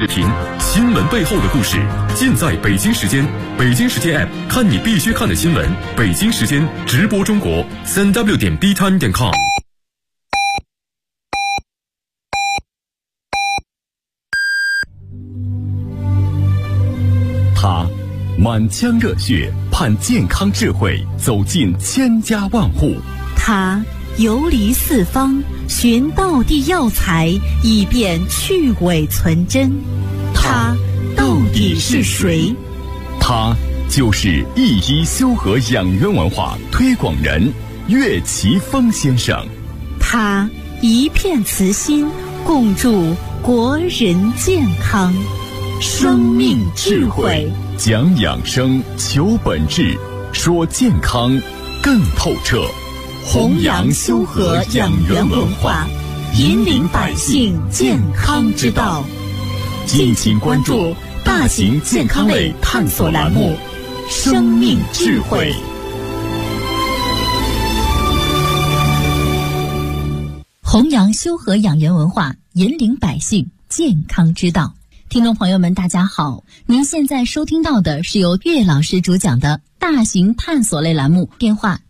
评，新闻背后的故事，尽在北京时间。北京时间 App 看你必须看的新闻。北京时间直播中国3w.btime.com。他满腔热血盼健康智慧走进千家万户， 他游离四方寻道地药材，以便去伪存真。他到底是谁？ 他就是一一修和养元文化推广人岳奇峰先生。 他一片慈心，共筑国人健康。生命智慧， 讲养生，求本质，说健康更透彻。 弘扬修和养元文化，引领百姓健康之道。敬请关注大型健康类探索栏目《生命智慧》。弘扬修和养元文化，引领百姓健康之道。听众朋友们，大家好，您现在收听到的是由岳老师主讲的大型探索类栏目，电话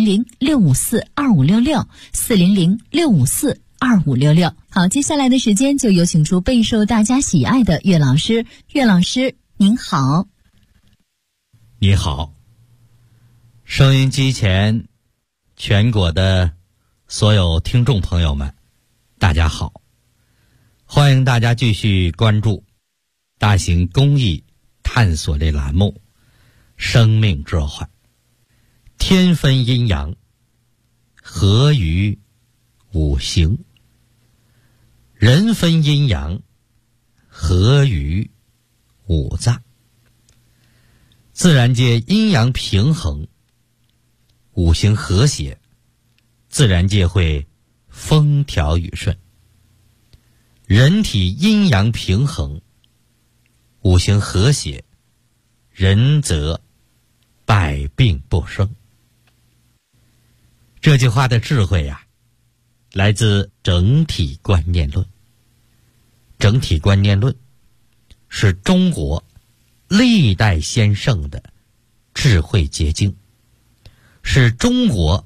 400-654-2566，400-654-2566。好，接下来的时间就有请出备受大家喜爱的岳老师。岳老师您好。 你好，收音机前全国的所有听众朋友们，大家好，欢迎大家继续关注大型公益探索类栏目生命之环。天分阴阳，合于五行；人分阴阳，合于五脏。自然界阴阳平衡，五行和谐，自然界会风调雨顺。人体阴阳平衡，五行和谐，人则百病不生。这句话的智慧呀，来自整体观念论。整体观念论是中国历代先圣的智慧结晶，是中国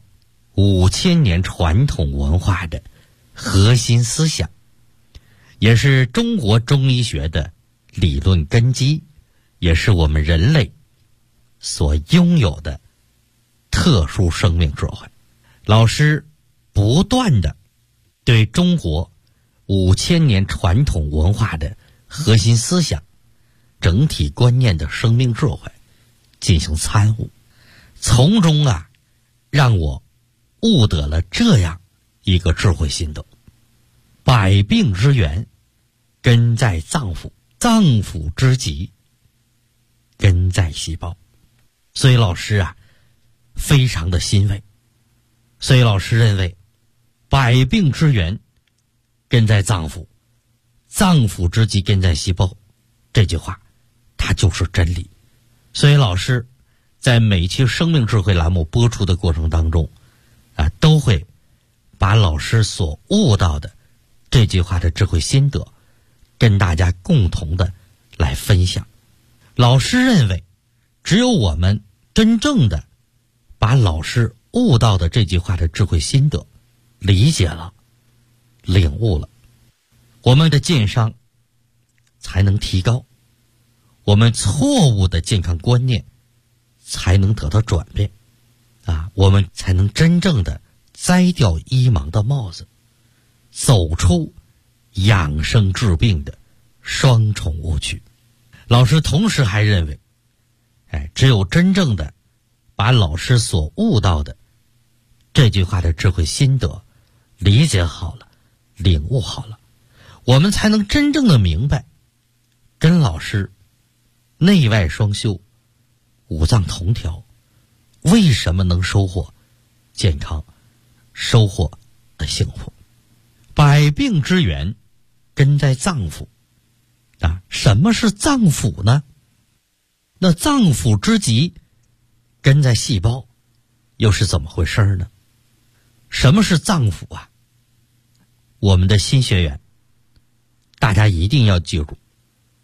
5000年传统文化的核心思想，也是中国中医学的理论根基，也是我们人类所拥有的特殊生命智慧。老师不断的对中国5000年传统文化的核心思想、整体观念的生命智慧进行参悟，从中让我悟得了这样一个智慧心得：百病之源根在脏腑，脏腑之疾根在细胞。所以老师非常的欣慰。所以老师认为，百病之源根在脏腑，脏腑之疾根在细胞，这句话它就是真理。所以老师在每期生命智慧栏目播出的过程当中都会把老师所悟到的这句话的智慧心得跟大家共同的来分享。老师认为，只有我们真正的把老师悟到的这句话的智慧心得理解了、领悟了，我们的健康才能提高，我们错误的健康观念才能得到转变我们才能真正的摘掉医盲的帽子，走出养生治病的双重误区。老师同时还认为，只有真正的把老师所悟到的这句话的智慧心得理解好了、领悟好了，我们才能真正的明白，跟老师内外双修、五脏同调，为什么能收获健康、收获的幸福。百病之源根在脏腑什么是脏腑呢？那脏腑之疾根在细胞，又是怎么回事呢？什么是脏腑我们的新学员大家一定要记住，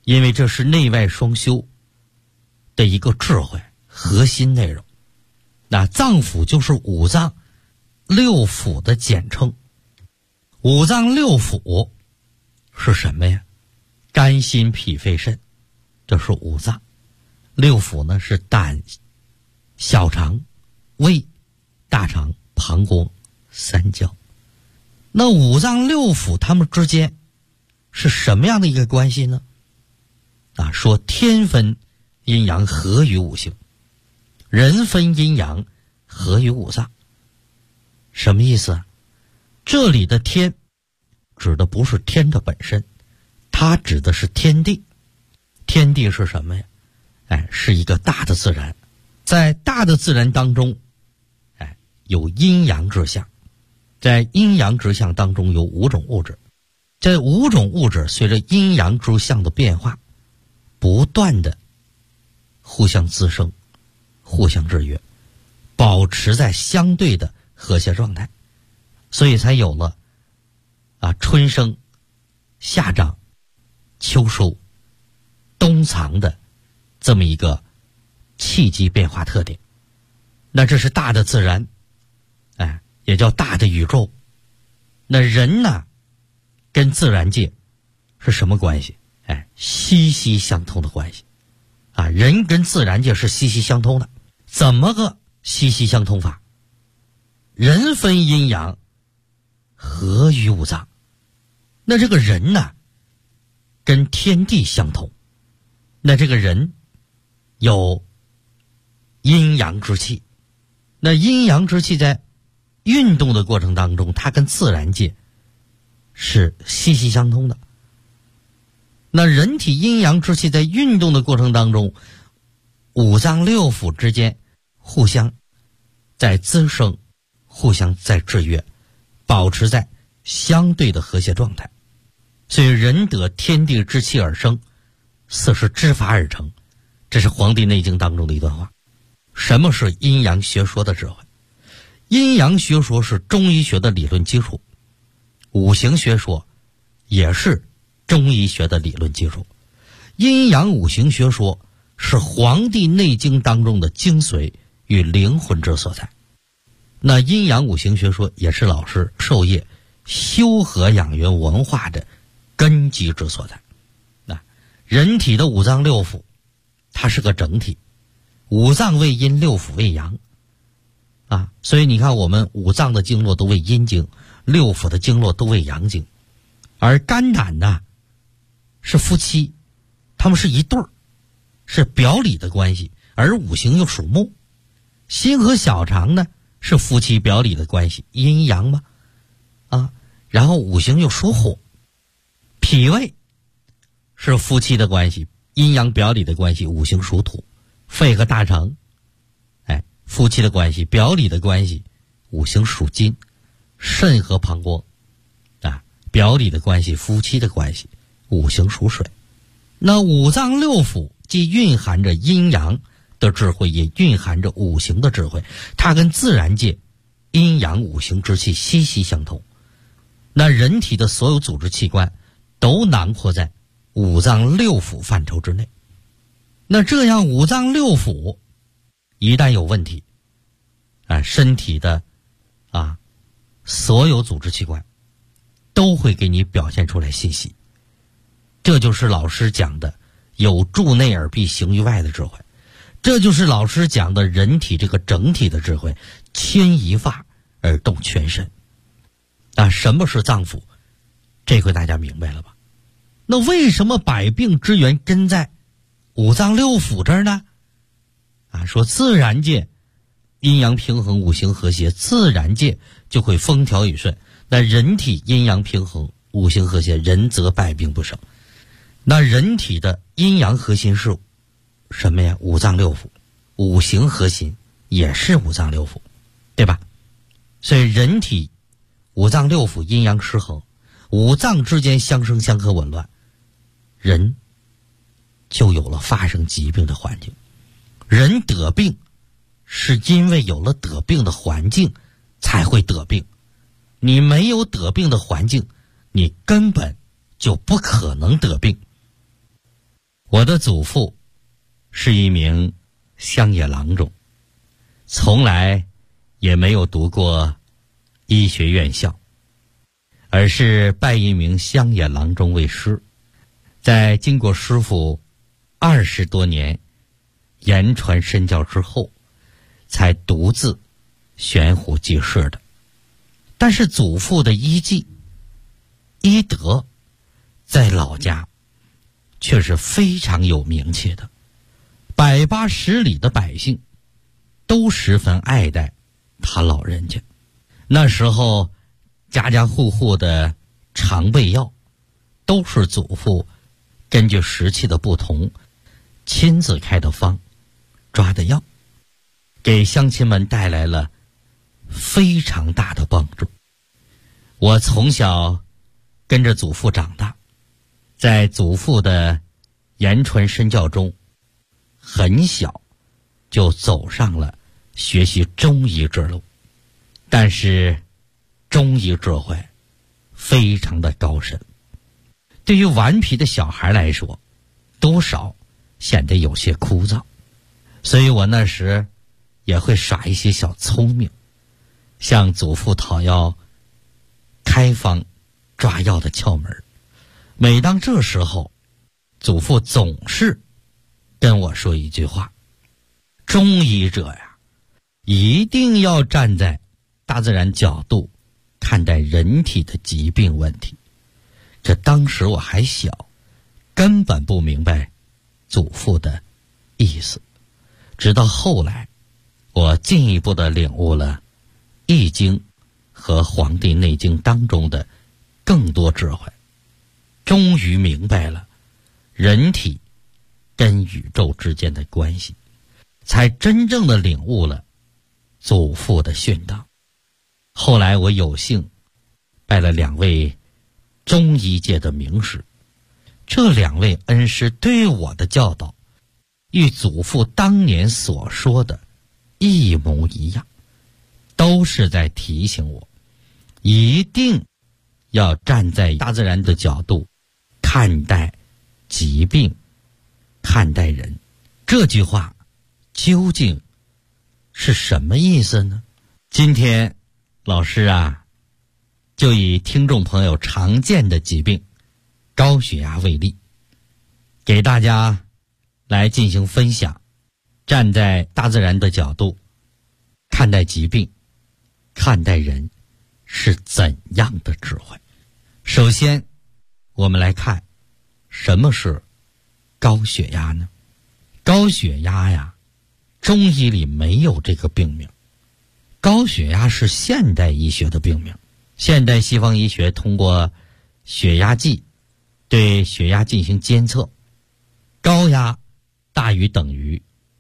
因为这是内外双修的一个智慧核心内容。那脏腑就是五脏六腑的简称。五脏六腑是什么呀？肝心脾肺肾，这是五脏。六腑呢是胆、小肠、胃、大肠、膀胱、三焦。那五脏六腑它们之间是什么样的一个关系呢？说天分阴阳合于五行，人分阴阳合于五脏。什么意思啊？这里的天指的不是天的本身，它指的是天地。天地是什么呀？是一个大的自然。在大的自然当中，有阴阳之象。在阴阳之象当中有五种物质，这五种物质随着阴阳之象的变化，不断的互相滋生，互相制约，保持在相对的和谐状态，所以才有了春生、夏长、秋收、冬藏的这么一个气机变化特点。那这是大的自然，也叫大的宇宙。那人呢，跟自然界是什么关系？息息相通的关系。人跟自然界是息息相通的。怎么个息息相通法？人分阴阳，合于五脏。那这个人呢，跟天地相通。那这个人有阴阳之气。那阴阳之气在运动的过程当中，它跟自然界是息息相通的。那人体阴阳之气在运动的过程当中，五脏六腑之间互相在滋生，互相在制约，保持在相对的和谐状态。所以人得天地之气而生，四时之法而成。这是《黄帝内经》当中的一段话。什么是阴阳学说的智慧？阴阳学说是中医学的理论基础，五行学说也是中医学的理论基础。阴阳五行学说是《黄帝内经》当中的精髓与灵魂之所在。那阴阳五行学说也是老师授业修和养元文化的根基之所在。人体的五脏六腑它是个整体，五脏为阴，六腑为阳。所以你看我们五脏的经络都为阴经，六腑的经络都为阳经。而肝胆呢是夫妻，他们是一对儿，是表里的关系。而五行又属木，心和小肠呢是夫妻表里的关系，阴阳嘛。然后五行又属火，脾胃是夫妻的关系，阴阳表里的关系，五行属土。肺和大肠夫妻的关系，表里的关系，五行属金。肾和膀胱表里的关系，夫妻的关系，五行属水。那五脏六腑既蕴含着阴阳的智慧，也蕴含着五行的智慧，它跟自然界阴阳五行之气息息相通。那人体的所有组织器官都囊括在五脏六腑范畴之内。那这样五脏六腑一旦有问题，身体的所有组织器官都会给你表现出来信息。这就是老师讲的有助内而必行于外的智慧，这就是老师讲的人体这个整体的智慧，牵一发而动全身。什么是脏腑？这回大家明白了吧？那为什么百病之源根在五脏六腑这儿呢？说自然界阴阳平衡，五行和谐，自然界就会风调雨顺。那人体阴阳平衡，五行和谐，人则百病不生。那人体的阴阳核心是什么呀？五脏六腑。五行核心也是五脏六腑，对吧？所以人体五脏六腑阴阳失衡，五脏之间相生相克紊乱，人就有了发生疾病的环境。人得病是因为有了得病的环境才会得病，你没有得病的环境，你根本就不可能得病。 我的祖父是一名乡野郎中，从来也没有读过医学院校，而是拜一名乡野郎中为师，在经过师傅20多年言传身教之后，才独自悬壶济世的。但是祖父的医技医德在老家却是非常有名气的，180里的百姓都十分爱戴他老人家。那时候家家户户的常备药都是祖父根据时期的不同亲自开的方抓的药，给乡亲们带来了非常大的帮助。我从小跟着祖父长大，在祖父的言传身教中，很小就走上了学习中医之路。但是中医智慧非常的高深，对于顽皮的小孩来说，多少显得有些枯燥，所以我那时也会耍一些小聪明，向祖父讨要开方抓药的窍门。每当这时候，祖父总是跟我说一句话：中医者呀，一定要站在大自然角度看待人体的疾病问题。这当时我还小，根本不明白祖父的意思，直到后来我进一步的领悟了易经和黄帝内经当中的更多智慧，终于明白了人体跟宇宙之间的关系，才真正的领悟了祖父的训导。后来我有幸拜了2位中医界的名师，这2位恩师对我的教导与祖父当年所说的一模一样，都是在提醒我一定要站在大自然的角度看待疾病，看待人。这句话究竟是什么意思呢？今天老师啊，就以听众朋友常见的疾病高血压为例，给大家来进行分享，站在大自然的角度看待疾病，看待人是怎样的智慧。首先我们来看什么是高血压呢？高血压呀，中医里没有这个病名，高血压是现代医学的病名。现代西方医学通过血压计对血压进行监测，高压大于等于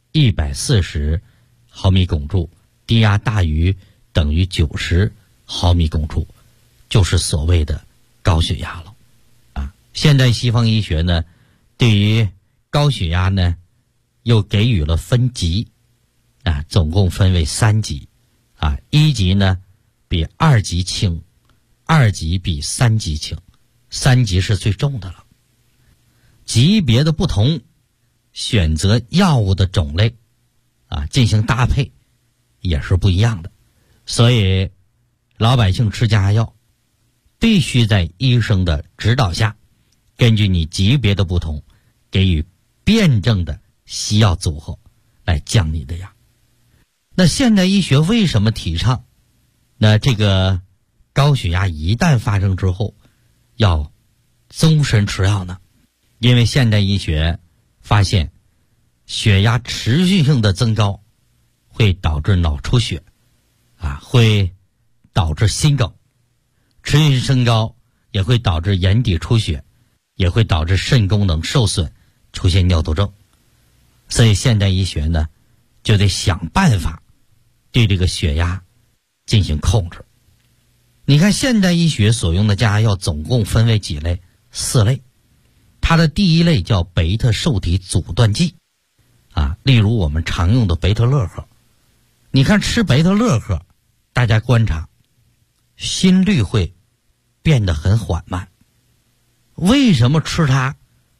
140毫米汞柱，低压大于等于90毫米汞柱，就是所谓的高血压了。现代西方医学呢，对于高血压呢，又给予了分级，总共分为3级。1级呢比2级轻，2级比3级轻，3级是最重的了。级别的不同，选择药物的种类进行搭配也是不一样的。所以老百姓吃降压药必须在医生的指导下，根据你级别的不同，给予辩证的西药组合来降你的压。那现代医学为什么提倡那这个高血压一旦发生之后要终身吃药呢？因为现代医学发现血压持续性的增高会导致脑出血，会导致心梗，持续升高也会导致眼底出血，也会导致肾功能受损，出现尿毒症。所以现代医学呢，就得想办法对这个血压进行控制。你看现代医学所用的降压药总共分为几类？4类。它的第一类叫贝塔受体阻断剂，例如我们常用的贝塔乐克。你看吃贝塔乐克，大家观察，心率会变得很缓慢。为什么吃它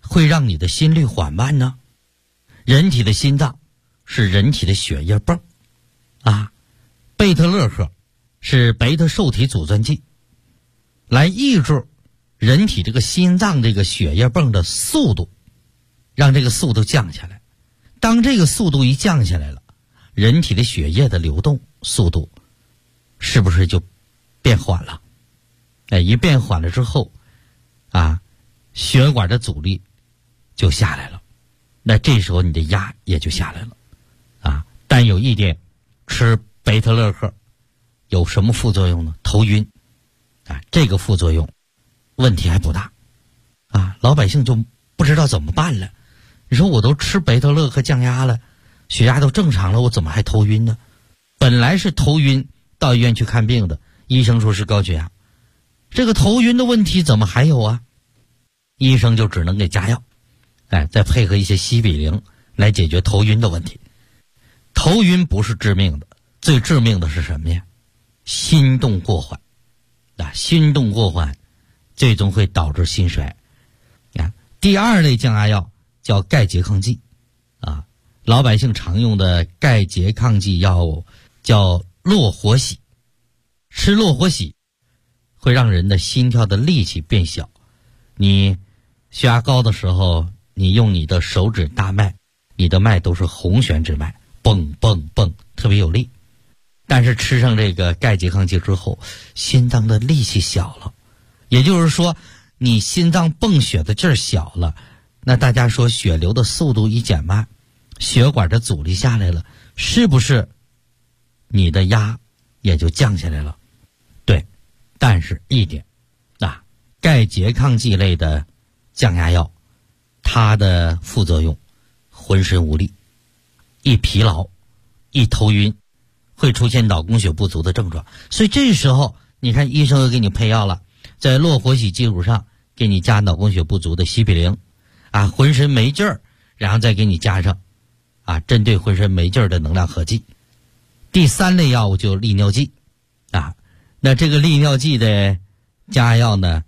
会让你的心率缓慢呢？人体的心脏是人体的血液泵啊，贝特勒克是贝塔受体阻断剂，来抑制人体这个心脏这个血液泵的速度，让这个速度降下来。当这个速度一降下来了，人体的血液的流动速度是不是就变缓了？一变缓了之后啊，血管的阻力就下来了，那这时候你的压也就下来了啊。但有一点，吃贝特勒克有什么副作用呢？头晕啊，这个副作用问题还不大啊，老百姓就不知道怎么办了。你说我都吃贝特勒克降压了，血压都正常了，我怎么还头晕呢？本来是头晕，到医院去看病的，医生说是高血压，这个头晕的问题怎么还有啊？医生就只能给加药，再配合一些西比灵来解决头晕的问题。头晕不是致命的，最致命的是什么呀？心动过缓啊，心动过缓最终会导致心衰啊。第二类降压药叫钙拮抗剂啊，老百姓常用的钙拮抗剂药物叫络活喜。吃络活喜会让人的心跳的力气变小，你血压高的时候，你用你的手指大脉，你的脉都是红旋之脉，蹦蹦蹦，特别有力。但是吃上这个钙拮抗剂之后，心脏的力气小了，也就是说你心脏泵血的劲儿小了，那大家说血流的速度一减慢，血管的阻力下来了，是不是你的压也就降下来了？对，但是一点啊，钙拮抗剂类的降压药，它的副作用浑身无力，一疲劳，一头晕，会出现脑供血不足的症状。所以这时候你看医生又给你配药了，在络活喜基础上给你加脑供血不足的西比灵啊，浑身没劲儿，然后再给你加上啊针对浑身没劲儿的能量合剂。第三类药物就利尿剂啊，那这个利尿剂的降压药呢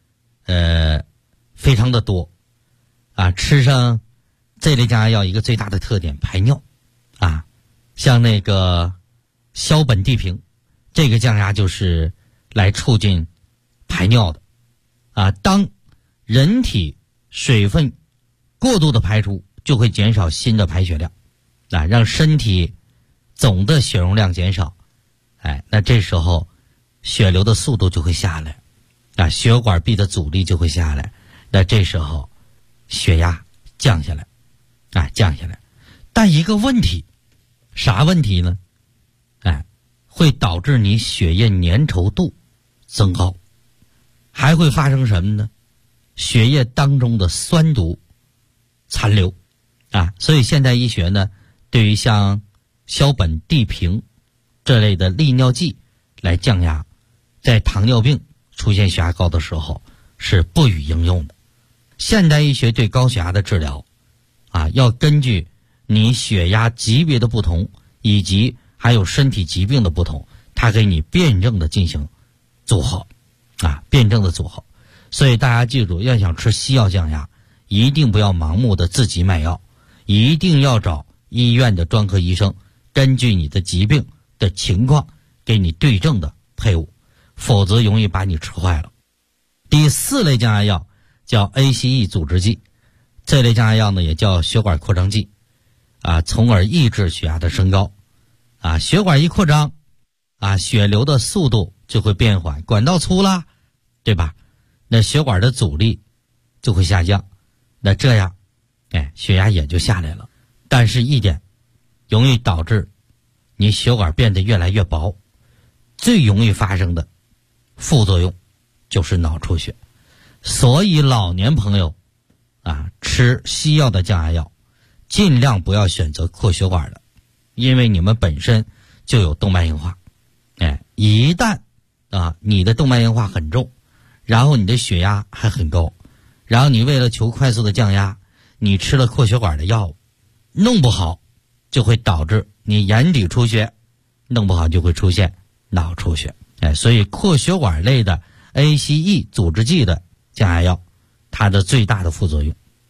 非常的多啊，吃上这类降压药一个最大的特点，排尿啊，像那个硝苯地平这个降压就是来促进排尿的啊。当人体水分过度的排出，就会减少新的排血量啊，让身体总的血容量减少，那这时候血流的速度就会下来啊，血管壁的阻力就会下来，那这时候血压降下来啊，降下来。但一个问题，啥问题呢？会导致你血液粘稠度增高，还会发生什么呢？血液当中的酸毒残留啊。所以现代医学呢，对于像硝苯地平这类的利尿剂来降压，在糖尿病出现血压高的时候是不予应用的。现代医学对高血压的治疗啊，要根据你血压级别的不同，以及还有身体疾病的不同，它给你辩证的进行组合啊，辩证的组合。所以大家记住，要想吃西药降压，一定不要盲目的自己买药，一定要找医院的专科医生，根据你的疾病的情况给你对症的配伍，否则容易把你吃坏了。第四类降压药叫 ACE 阻滞剂，这类降压药呢也叫血管扩张剂啊，从而抑制血压的升高啊。血管一扩张啊，血流的速度就会变缓，管道粗了，对吧？那血管的阻力就会下降，那这样血压也就下来了。但是一点，容易导致你血管变得越来越薄，最容易发生的副作用就是脑出血。所以老年朋友啊，吃西药的降压药尽量不要选择扩血管的，因为你们本身就有动脉硬化，一旦啊你的动脉硬化很重，然后你的血压还很高，然后你为了求快速的降压，你吃了扩血管的药物，弄不好就会导致你眼底出血，弄不好就会出现脑出血。所以扩血管类的 ACE 阻滞剂的降压药，它的最大的副作用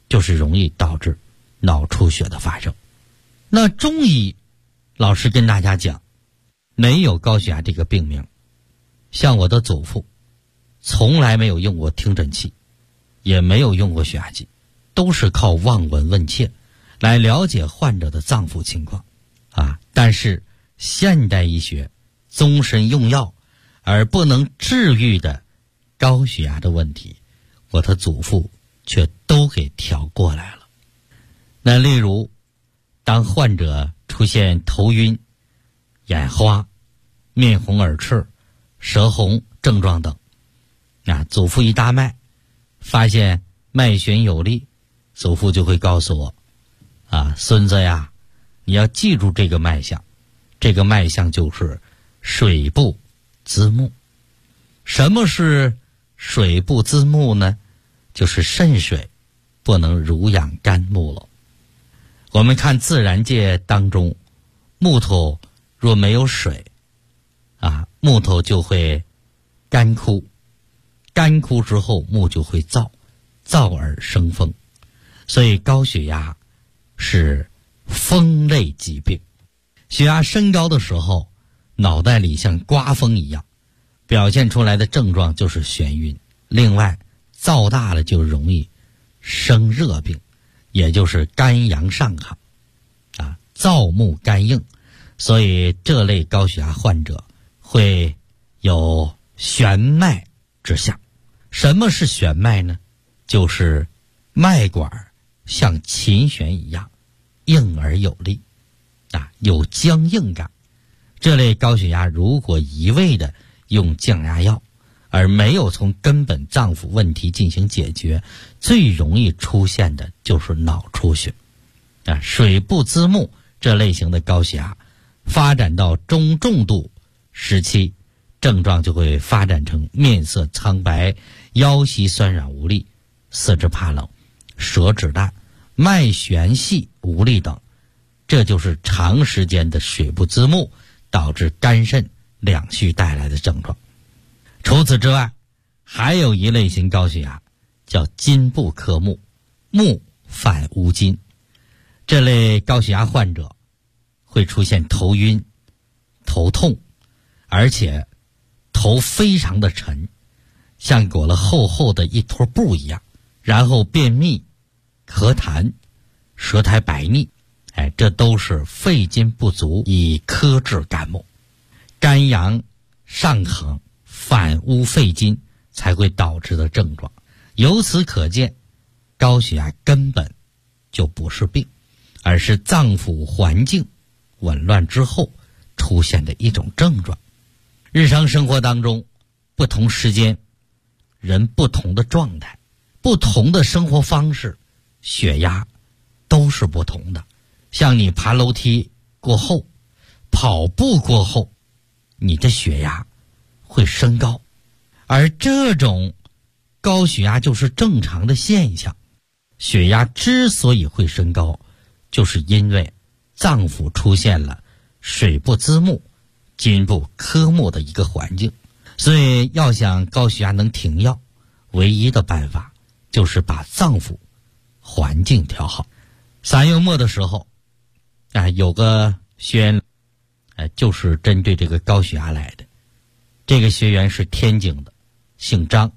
就是容易导致脑出血的发生。那中医老师跟大家讲，没有高血压这个病名。像我的祖父从来没有用过听诊器，也没有用过血压计，都是靠望闻问切来了解患者的脏腑情况但是现代医学终身用药而不能治愈的高血压的问题，我的祖父却都给调过来了。那例如当患者出现头晕、眼花、面红耳赤、舌红症状等，祖父一搭脉发现脉弦有力，祖父就会告诉我孙子呀，你要记住这个脉象，这个脉象就是水不滋木。什么是水不滋木呢？就是肾水不能濡养肝木了。我们看自然界当中，木头若没有水木头就会干枯，干枯之后木就会燥，燥而生风。所以高血压是风类疾病。血压升高的时候，脑袋里像刮风一样，表现出来的症状就是眩晕。另外燥大了就容易生热病，也就是肝阳上亢燥木肝硬。所以这类高血压患者会有悬脉之象。什么是悬脉呢？就是脉管像琴弦一样硬而有力有僵硬感。这类高血压如果一味的用降压药而没有从根本脏腑问题进行解决，最容易出现的就是脑出血水不滋木这类型的高血压发展到中重度时期，症状就会发展成面色苍白、腰膝酸软无力、四肢怕冷、舌质淡、脉弦细无力等。这就是长时间的水不滋木导致肝肾两虚带来的症状。除此之外，还有一类型高血压叫筋不克木，木犯乌筋。这类高血压患者会出现头晕、头痛，而且头非常的沉，像裹了厚厚的一坨布一样，然后便秘、咳痰、舌苔白腻，这都是肺筋不足以克制肝木，肝阳上亢反乌肺筋才会导致的症状。由此可见，高血压根本就不是病，而是脏腑环境紊乱之后出现的一种症状。日常生活当中，不同时间人不同的状态，不同的生活方式，血压都是不同的。像你爬楼梯过后，跑步过后，你的血压会升高，而这种高血压就是正常的现象。血压之所以会升高，就是因为脏腑出现了水不滋木、筋不克木的一个环境。所以要想高血压能停药，唯一的办法就是把脏腑环境调好。3月末的时候有个学员就是针对这个高血压来的。这个学员是天津的，姓张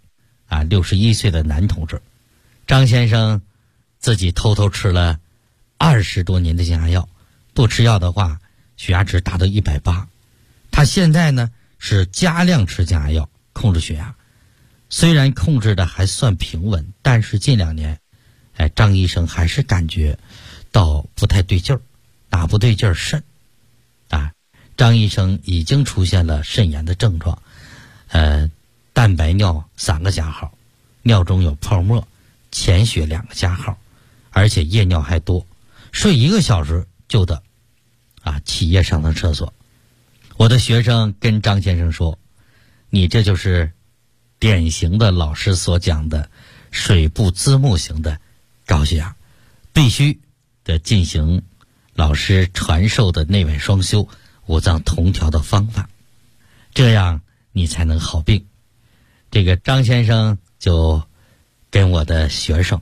61岁的男同志。张先生自己偷偷吃了20多年的降压药，不吃药的话血压值达到180。他现在呢是加量吃降压药控制血压，虽然控制的还算平稳，但是近2年张医生还是感觉到不太对劲儿。哪不对劲儿？肾张医生已经出现了肾炎的症状，蛋白尿3个加号，尿中有泡沫，潜血2个加号，而且夜尿还多，睡1个小时就得起夜上趟厕所。我的学生跟张先生说，你这就是典型的老师所讲的水不滋木型的高血压，必须得进行老师传授的内外双修、五脏同调的方法，这样你才能好病。这个张先生就跟我的学生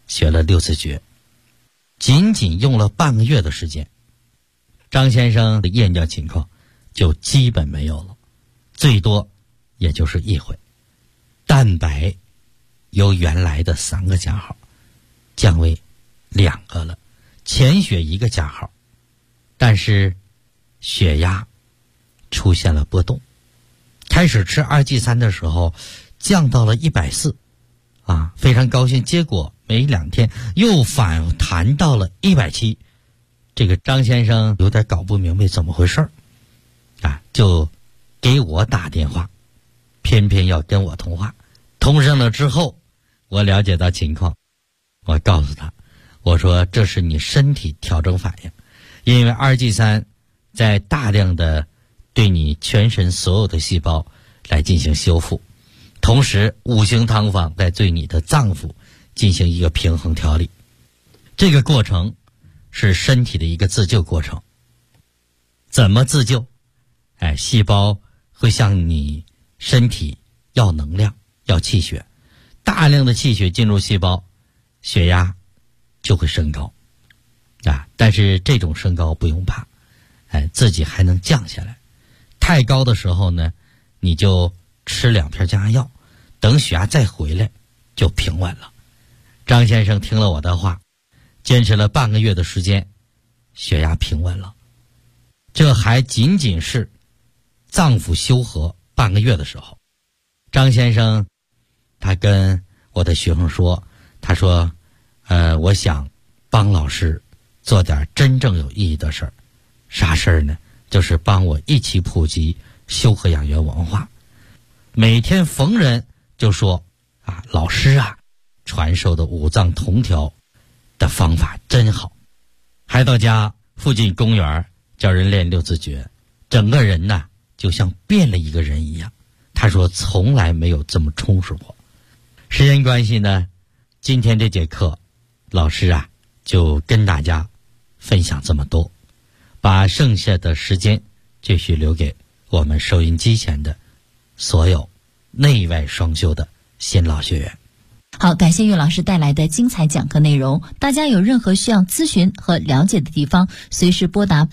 学了6次诀，仅仅用了半个月的时间，张先生的夜尿情况就基本没有了，最多也就是1回。蛋白由原来的3个加号降为2个了，潜血1个加号，但是血压出现了波动。开始吃2G3的时候降到了140啊，非常高兴。结果没2天又反弹到了170，这个张先生有点搞不明白怎么回事啊，就给我打电话，偏偏要跟我通话。通上了之后，我了解到情况，我告诉他，我说这是你身体调整反应，因为2G3在大量的对你全身所有的细胞来进行修复，同时5行汤方在对你的脏腑进行一个平衡调理，这个过程是身体的一个自救过程。怎么自救？细胞会向你身体要能量，要气血，大量的气血进入细胞，血压就会升高啊。但是这种升高不用怕，自己还能降下来。太高的时候呢，你就吃2片降压药，等血压再回来就平稳了。张先生听了我的话，坚持了半个月的时间，血压平稳了。这还仅仅是脏腑修和半个月的时候。张先生他跟我的学生说，他说我想帮老师做点真正有意义的事儿。啥事儿呢？就是帮我一起普及修和养元文化。每天逢人就说啊，老师啊，传授的5脏同调的方法真好。还到家附近公园教人练6字诀，整个人呢就像变了一个人一样。他说从来没有这么充实过。时间关系呢，今天这节课老师啊就跟大家分享这么多，把剩下的时间继续留给我们收音机前的所有内外双修的新老学员。 好，感谢岳老师带来的精彩讲课内容。大家有任何需要咨询和了解的地方，随时拨打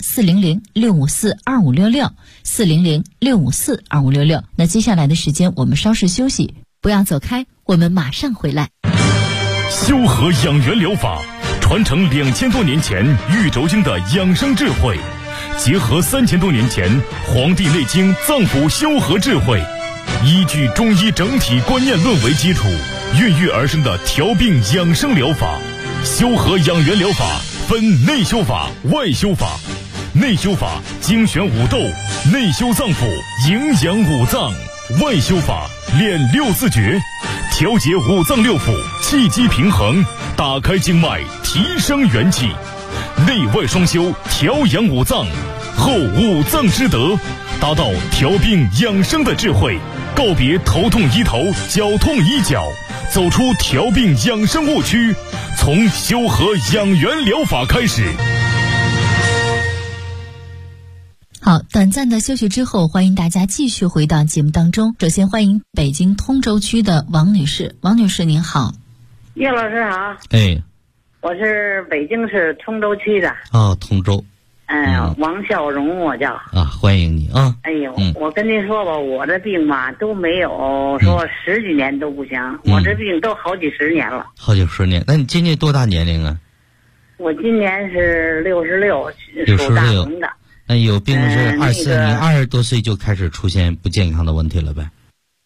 400-654-2566 400-654-2566。那接下来的时间我们稍事休息，不要走开，我们马上回来。 修和养元疗法传承2000多年前玉轴经的养生智慧，结合3000多年前《黄帝内经》脏腑修和智慧，依据中医整体观念论为基础，孕育而生的调病养生疗法。修和养元疗法分内修法、外修法。内修法精选5斗，内修脏腑，营养5脏；外修法练6字诀，调节5脏6腑，气机平衡，打开经脉，提升元气。内外双修，调养5脏，后5脏之德，达到调病养生的智慧，告别头痛医头，脚痛医脚，走出调病养生误区，从修和养元疗法开始。 好，短暂的休息之后，欢迎大家继续回到节目当中。首先欢迎北京通州区的王女士。王女士您好。 叶老师好。我是北京市通州区的。 通州。 王孝荣我叫。 欢迎你啊。 我跟您说吧，我这病嘛都没有说10几年都不行，我这病都好几十年了。 好几十年？那你今年多大年龄啊？ 我今年是66，属大龙的。 那有病是你20多岁就开始出现不健康的问题了呗？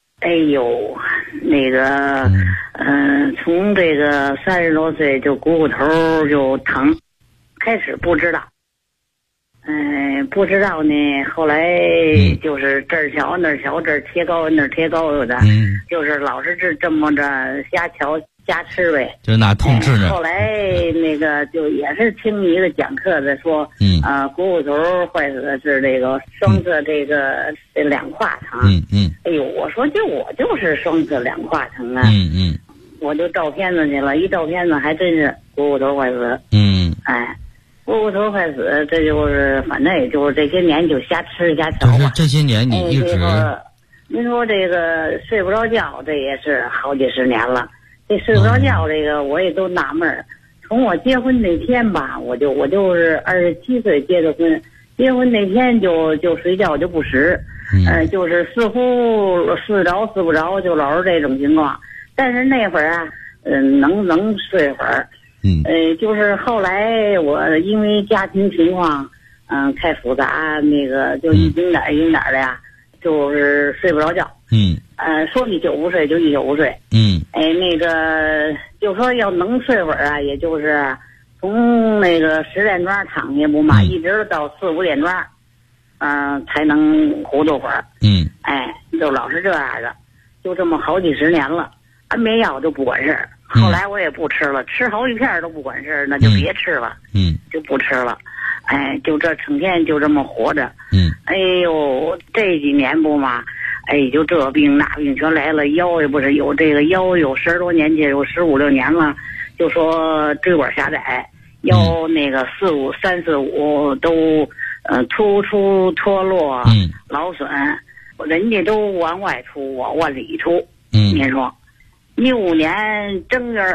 从这个30多岁就股骨头就疼，开始不知道，不知道呢，后来就是这儿瞧那儿瞧，这儿贴膏那儿贴膏的，就是老是这么着瞎瞧瞎吃呗， 就拿痛治呢。 后来就也是听一个讲课的说，股骨头坏死的是这个双侧这两胯疼。我说我就是双侧两胯疼啊。我就照片子去了，一照片子还真是股骨头坏死。股骨头坏死，这就是反正也就是这些年就瞎吃瞎瞧吧。 这些年你一直， 您说这个睡不着觉，这也是好几十年了。 这睡不着觉这个我也都纳闷儿。从我结婚那天吧，我就是27岁结的婚，结婚那天就睡觉就不使，就是似乎睡着睡不着，就老是这种情况。但是那会儿啊，能睡会儿，就是后来我因为家庭情况，太复杂，那个就一丁点儿的呀，就是睡不着觉。说一宿不睡就一宿不睡。那个就说要能睡会儿啊，也就是从那个10点钟躺下不嘛，一直到4、5点钟，才能糊涂会儿。就老是这样的，就这么好几十年了。安眠药就不管事儿，后来我也不吃了，吃好几片都不管事儿，那就别吃了。就不吃了。就这成天就这么活着。哎呦，这几年不嘛。就这病那病全来了，腰也不是有这个腰有10多年去，有15、16年了，就说椎管狭窄，腰那个3、4、5都突出脱落，劳损，人家都往外出，我往里出。您说，15年正月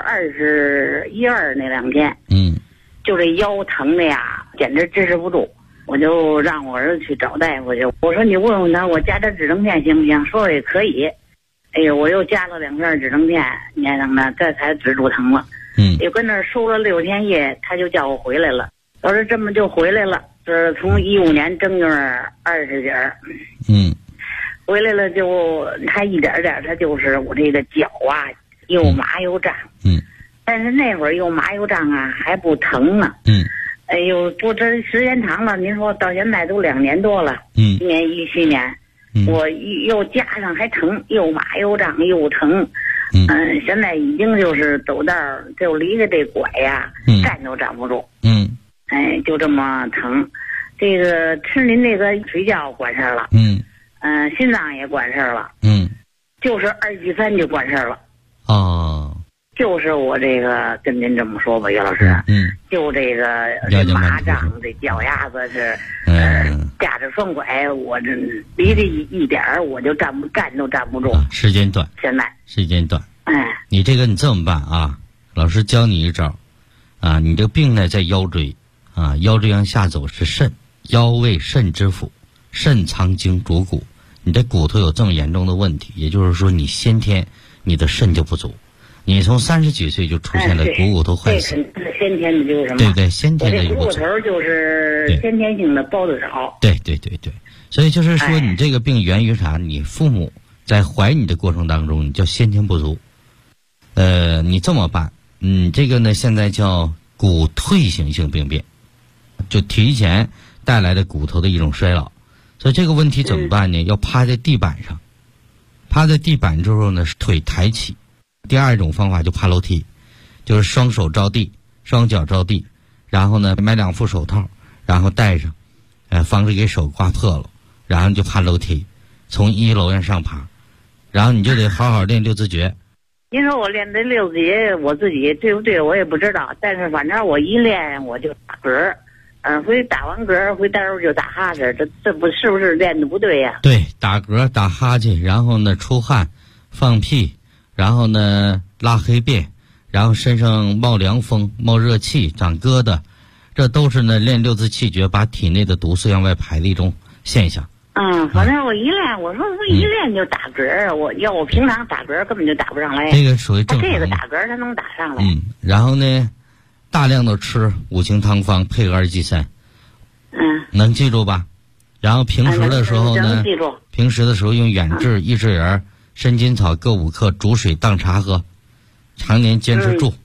21、22那2天，就这腰疼的呀，简直支持不住。我就让我儿子去找大夫去，我说你问问他，我加点止疼片行不行？说也可以。我又加了2片止疼片，念上呢，这才止住疼了。又跟那儿输了6天液，他就叫我回来了。要是这么就回来了，是从15年正月20几儿。回来了就他一点点，他就是我这个脚啊，又麻又胀。但是那会儿又麻又胀啊，还不疼呢。哎呦，不，这时间长了，您说到现在都2年多了。今年17年，我又加上还疼，又麻又胀又疼。现在已经就是走道就离着这拐呀，站都站不住。就这么疼。这个吃您这个睡觉管事儿了。心脏也管事儿了。就是2级3就管事儿了。就是我这个跟您这么说吧，岳老师，就这个麻胀，这脚丫子是，架着双拐，我这离这一点儿我就站都站不住。 时间短， 现在时间短。你这个你这么办啊？老师教你一招，你这个病呢在腰椎，腰椎往下走是肾，腰为肾之府，肾藏精主骨，你的骨头有这么严重的问题，也就是说你先天你的肾就不足。你从30几岁就出现了股骨头坏死， 这是先天的，就是什么？ 对对，先天的有股骨头就是先天性的包的少。 对，所以就是说你这个病源于啥？你父母在怀你的过程当中，你叫先天不足。你这么办，这个呢现在叫骨退行性病变，就提前带来的骨头的一种衰老。所以这个问题怎么办呢？要趴在地板上，趴在地板之后呢，腿抬起。第2种方法就爬楼梯，就是双手着地，双脚着地，然后呢买2副手套，然后戴上，防止给手刮破了，然后就爬楼梯，从1楼上爬，然后你就得好好练6字诀。 您说我练这6字诀，我自己对不对我也不知道，但是反正我一练我就打嗝，回打完嗝回待会儿就打哈欠，这不是不是练的不对呀？ 对，打嗝打哈欠，然后呢出汗放屁，然后呢拉黑便，然后身上冒凉风冒热气长疙瘩，这都是呢练6字气诀把体内的毒素向外排的一种现象。 反正我一练，我说我一练就打嗝，我平常打嗝根本就打不上来。 这个属于正常。 这个打嗝它能打上来。 然后呢大量的吃5行汤方配合2剂3。能记住吧？然后平时的时候呢，平时的时候用远志、益智仁、参金草各5克煮水当茶喝，常年坚持住。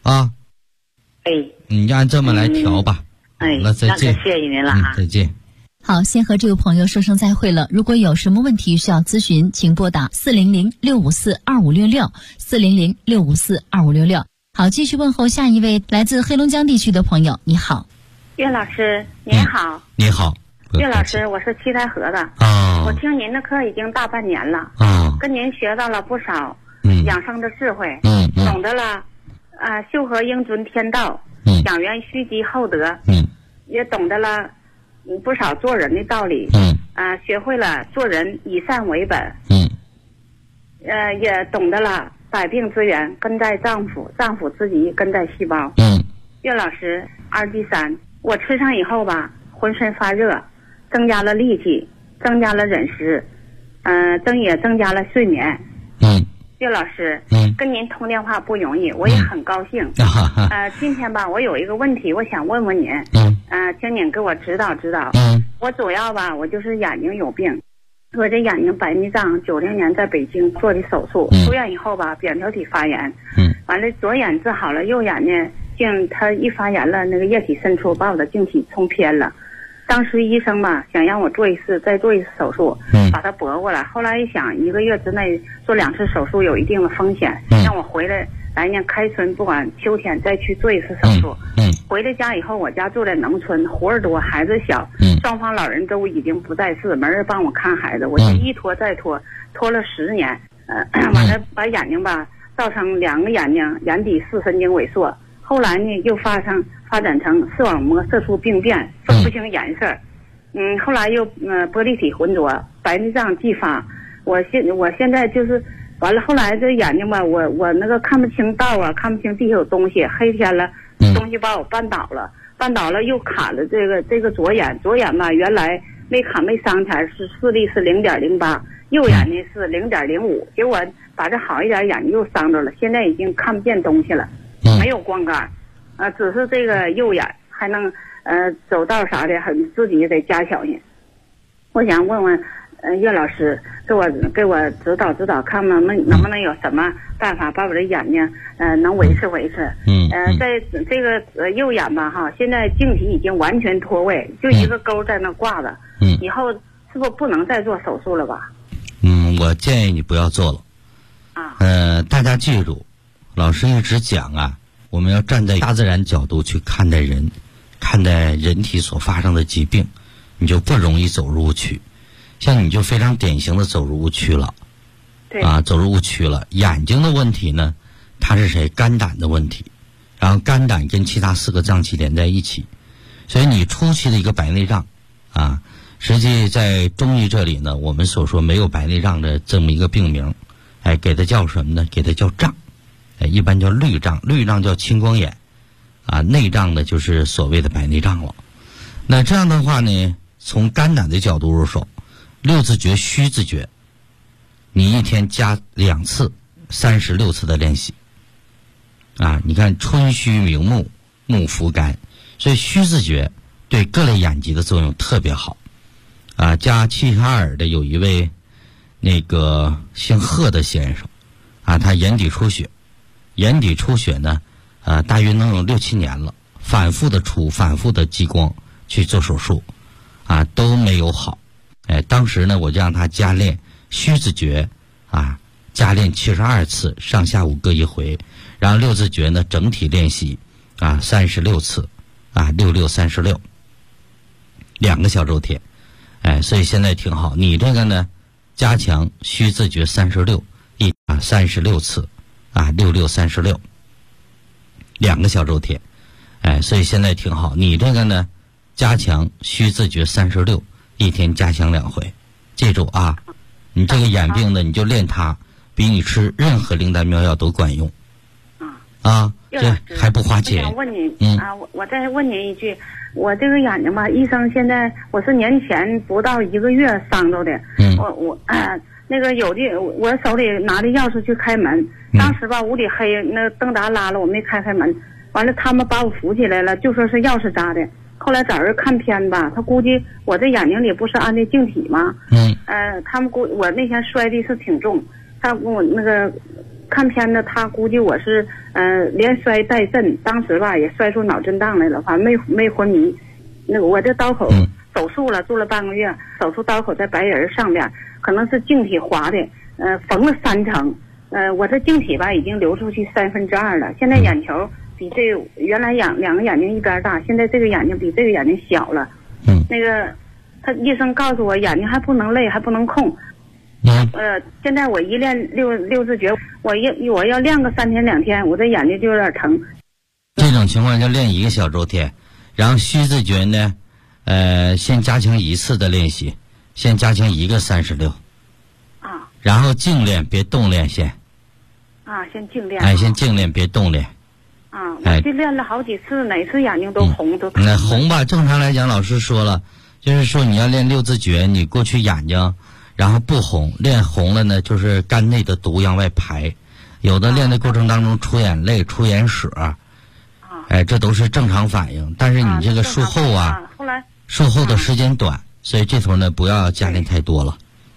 你按这么来调吧。那再见。 谢谢您了啊。 再见。 好，先和这位朋友说声再会了。如果有什么问题需要咨询，请拨打400-654-2566，400-654-2566。好，继续问候下一位来自黑龙江地区的朋友。你好， 岳老师，您好。 你好， 岳老师，我是七台河的。我听您的课已经大半年了。跟您学到了不少养生的智慧。懂得了修和应遵天道，养元虚积厚德。也懂得了不少做人的道理。学会了做人以善为本。也懂得了百病之源根在脏腑，脏腑之极根在细胞。岳老师，2剂3，我吃上以后吧，浑身发热，增加了力气，增加了饮食，也增加了睡眠。岳老师，跟您通电话不容易，我也很高兴。今天吧，我有一个问题，我想问问您。请您给我指导指导。我主要吧，我就是眼睛有病，我这眼睛白内障，90年在北京做的手术，出院以后吧，扁桃体发炎。完了左眼治好了，右眼呢，它一发炎了，那个液体渗出，把我的晶体冲偏了。当时医生吧想让我再做一次手术，把它驳过来。后来一想，1个月之内做2次手术有一定的风险，让我回来来年开春不管秋天再去做一次手术。回来家以后，我家住在农村，活儿多，孩子小，双方老人都已经不在世，没人帮我看孩子，我就一拖再拖，拖了10年。完了把眼睛吧造成2个眼睛眼底视神经萎缩，后来呢又发展成视网膜色素病变，分不清颜色。后来又玻璃体浑浊，白内障继发。我现在就是完了，后来这眼睛吧，我那个看不清道啊，看不清地下有东西，黑天了，东西把我绊倒了，又卡了这个左眼吧，原来没卡没伤起来，视力是0.08，右眼呢是0.05，结果把这好一点眼睛又伤着了，现在已经看不见东西了，没有光杆。只是这个右眼还能走道啥的，自己得加小心。我想问问岳老师，给我指导指导，看能不能有什么办法把我的眼睛能维持。在这个右眼吧哈，现在晶体已经完全脱位，就一个钩在那挂着。以后是不能再做手术了吧？ 我建议你不要做了。大家记住，老师一直讲啊。我们要站在大自然角度去看待人体所发生的疾病，你就不容易走入误区。像你就非常典型的走入误区了。走入误区了。眼睛的问题呢，它是肝胆的问题，然后肝胆跟其他4个脏器连在一起，所以你初期的一个白内障实际在中医这里呢，我们所说没有白内障的这么一个病名，给它叫什么呢？给它叫障。一般叫绿障，绿障叫青光眼，内障呢就是所谓的白内障了。那这样的话呢，从肝胆的角度入手，6字诀、虚字诀，你一天加2次，36次的练习。你看春虚明目，目伏肝，所以虚字诀对各类眼疾的作用特别好。加齐齐哈尔的有一位那个姓贺的先生，他眼底出血呢，大约能有6、7年了，反复的激光去做手术，都没有好。当时呢，我就让他加练虚字诀，加练72次，上下午各1回，然后6字诀呢整体练习，36次，6636，2个小周天，所以现在挺好。你这个呢，加强虚字诀36，36次。6636，2个小周天，所以现在挺好。你这个呢，加强虚字诀36，一天加强2回。记住你这个眼病呢，你就练它，比你吃任何灵丹妙药都管用。这还不花钱。 我想问你我再问您一句，我这个眼睛吧，医生现在我是年前不到1个月伤着的。那个有的我手里拿的钥匙去开门，当时吧屋里黑，那灯闸拉了，我没开门，完了他们把我扶起来了，就说是钥匙扎的。后来找人看片吧，他估计我这眼睛里不是安的晶体吗？他们我那天摔的是挺重，他跟我那个看片的，他估计我是连摔带震，当时吧也摔出脑震荡来了，反正没昏迷。那个我这刀口手术了，住了半个月，手术刀口在白人上边，可能是晶体滑的，缝了3层，我这晶体吧已经流出去2/3了，现在眼球比这原来2个眼睛一边大，现在这个眼睛比这个眼睛小了。那个他医生告诉我眼睛还不能累，还不能空。现在我一练六字诀，我要练个3天2天，我这眼睛就有点疼。 这种情况就练1个小周天，然后虚字诀呢，先加强1次的练习，先加强1个36，然后静练，别动练先， 啊，先静练。 哎，先静练，别动练。 啊，我这练了好几次，哪次眼睛都红，都。 那红吧，正常来讲，老师说了，就是说你要练六字诀，你过去眼睛，然后不红，练红了呢，就是肝内的毒往外排，有的练的过程当中出眼泪、出眼屎，哎，这都是正常反应。但是你这个术后后来术后的时间短，所以这头呢不要加练太多了。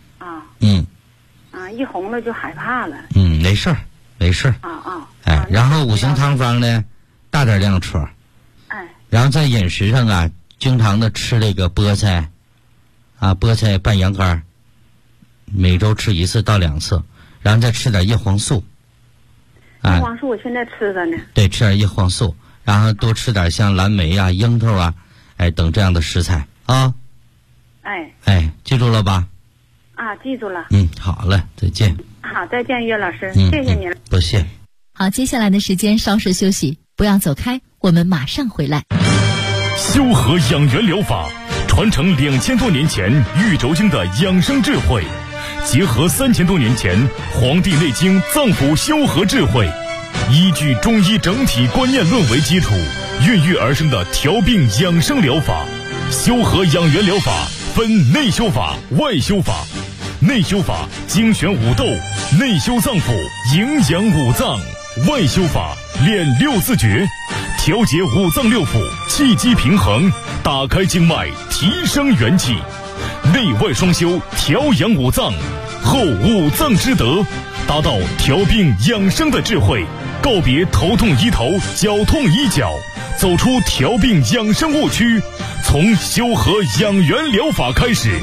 一红了就害怕了。 没事儿，没事儿。哎，然后五行汤方呢，大点量吃。 哎。 然后在饮食上啊，经常的吃这个菠菜，菠菜拌羊肝，每周吃1次到2次，然后再吃点叶黄素。 叶黄素我现在吃着呢。 对，吃点叶黄素，然后多吃点像蓝莓啊、樱桃啊，哎等这样的食材啊。哎，记住了吧？ 记住了。 好嘞，再见。 好，再见，岳老师，谢谢您了。 不谢。 好，接下来的时间稍事休息，不要走开，我们马上回来。 修和养元疗法传承2000多年前玉轴经的养生智慧，结合3000多年前《黄帝内经》脏腑修和智慧，依据中医整体观念论为基础，孕育而生的调病养生疗法。修和养元疗法分内修法、外修法。内修法精选五斗，内修脏腑，营养五脏；外修法练六字诀，调节五脏六腑，气机平衡，打开经脉，提升元气。内外双修，调养五脏，后五脏之德，达到调病养生的智慧，告别头痛医头、脚痛医脚，走出调病养生误区，从修和养元疗法开始。